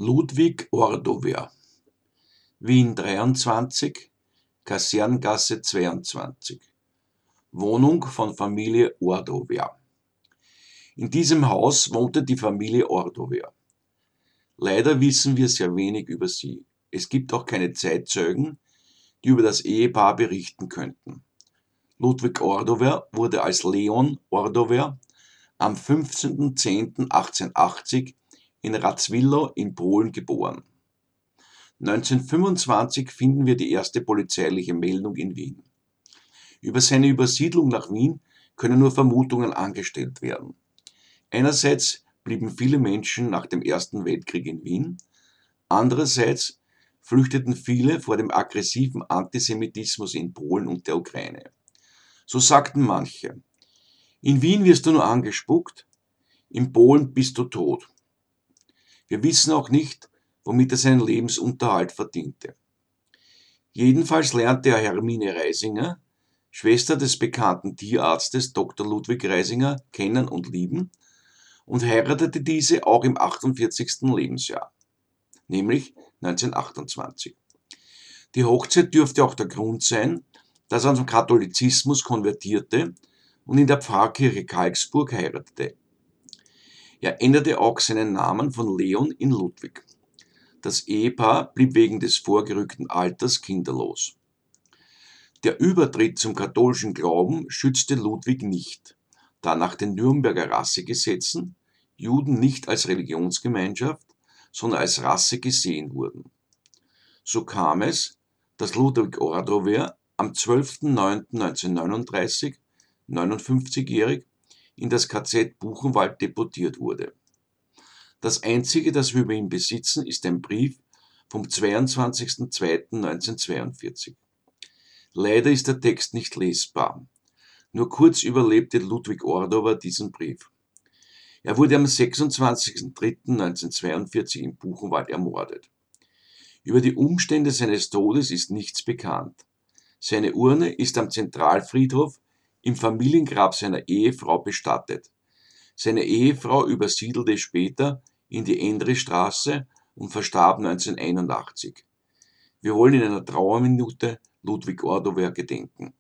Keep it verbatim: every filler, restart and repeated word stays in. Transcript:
Ludwig Ordover, Wien dreiundzwanzig, Kaserngasse zweiundzwanzig, Wohnung von Familie Ordover. In diesem Haus wohnte die Familie Ordover. Leider wissen wir sehr wenig über sie. Es gibt auch keine Zeitzeugen, die über das Ehepaar berichten könnten. Ludwig Ordover wurde als Leon Ordover am fünfzehnten zehnten achtzehnhundertachtzig in Radziwiłło in Polen geboren. neunzehnhundertfünfundzwanzig finden wir die erste polizeiliche Meldung in Wien. Über seine Übersiedlung nach Wien können nur Vermutungen angestellt werden. Einerseits blieben viele Menschen nach dem Ersten Weltkrieg in Wien, andererseits flüchteten viele vor dem aggressiven Antisemitismus in Polen und der Ukraine. So sagten manche: In Wien wirst du nur angespuckt, in Polen bist du tot. Wir wissen auch nicht, womit er seinen Lebensunterhalt verdiente. Jedenfalls lernte er Hermine Reisinger, Schwester des bekannten Tierarztes Doktor Ludwig Reisinger, kennen und lieben und heiratete diese auch im achtundvierzigsten Lebensjahr, nämlich neunzehnhundertachtundzwanzig. Die Hochzeit dürfte auch der Grund sein, dass er zum Katholizismus konvertierte und in der Pfarrkirche Kalksburg heiratete. Er änderte auch seinen Namen von Leon in Ludwig. Das Ehepaar blieb wegen des vorgerückten Alters kinderlos. Der Übertritt zum katholischen Glauben schützte Ludwig nicht, da nach den Nürnberger Rassegesetzen Juden nicht als Religionsgemeinschaft, sondern als Rasse gesehen wurden. So kam es, dass Ludwig Ordover am zwölften neunten neunzehnhundertneununddreißig, neunundfünfzigjährig, in das K Z Buchenwald deportiert wurde. Das Einzige, das wir über ihn besitzen, ist ein Brief vom zweiundzwanzigsten zweiten neunzehnhundertzweiundvierzig. Leider ist der Text nicht lesbar. Nur kurz überlebte Ludwig Ordover diesen Brief. Er wurde am sechsundzwanzigsten dritten neunzehnhundertzweiundvierzig in Buchenwald ermordet. Über die Umstände seines Todes ist nichts bekannt. Seine Urne ist am Zentralfriedhof im Familiengrab seiner Ehefrau bestattet. Seine Ehefrau übersiedelte später in die Endre-Straße und verstarb neunzehnhunderteinundachtzig. Wir wollen in einer Trauerminute Ludwig Ordover gedenken.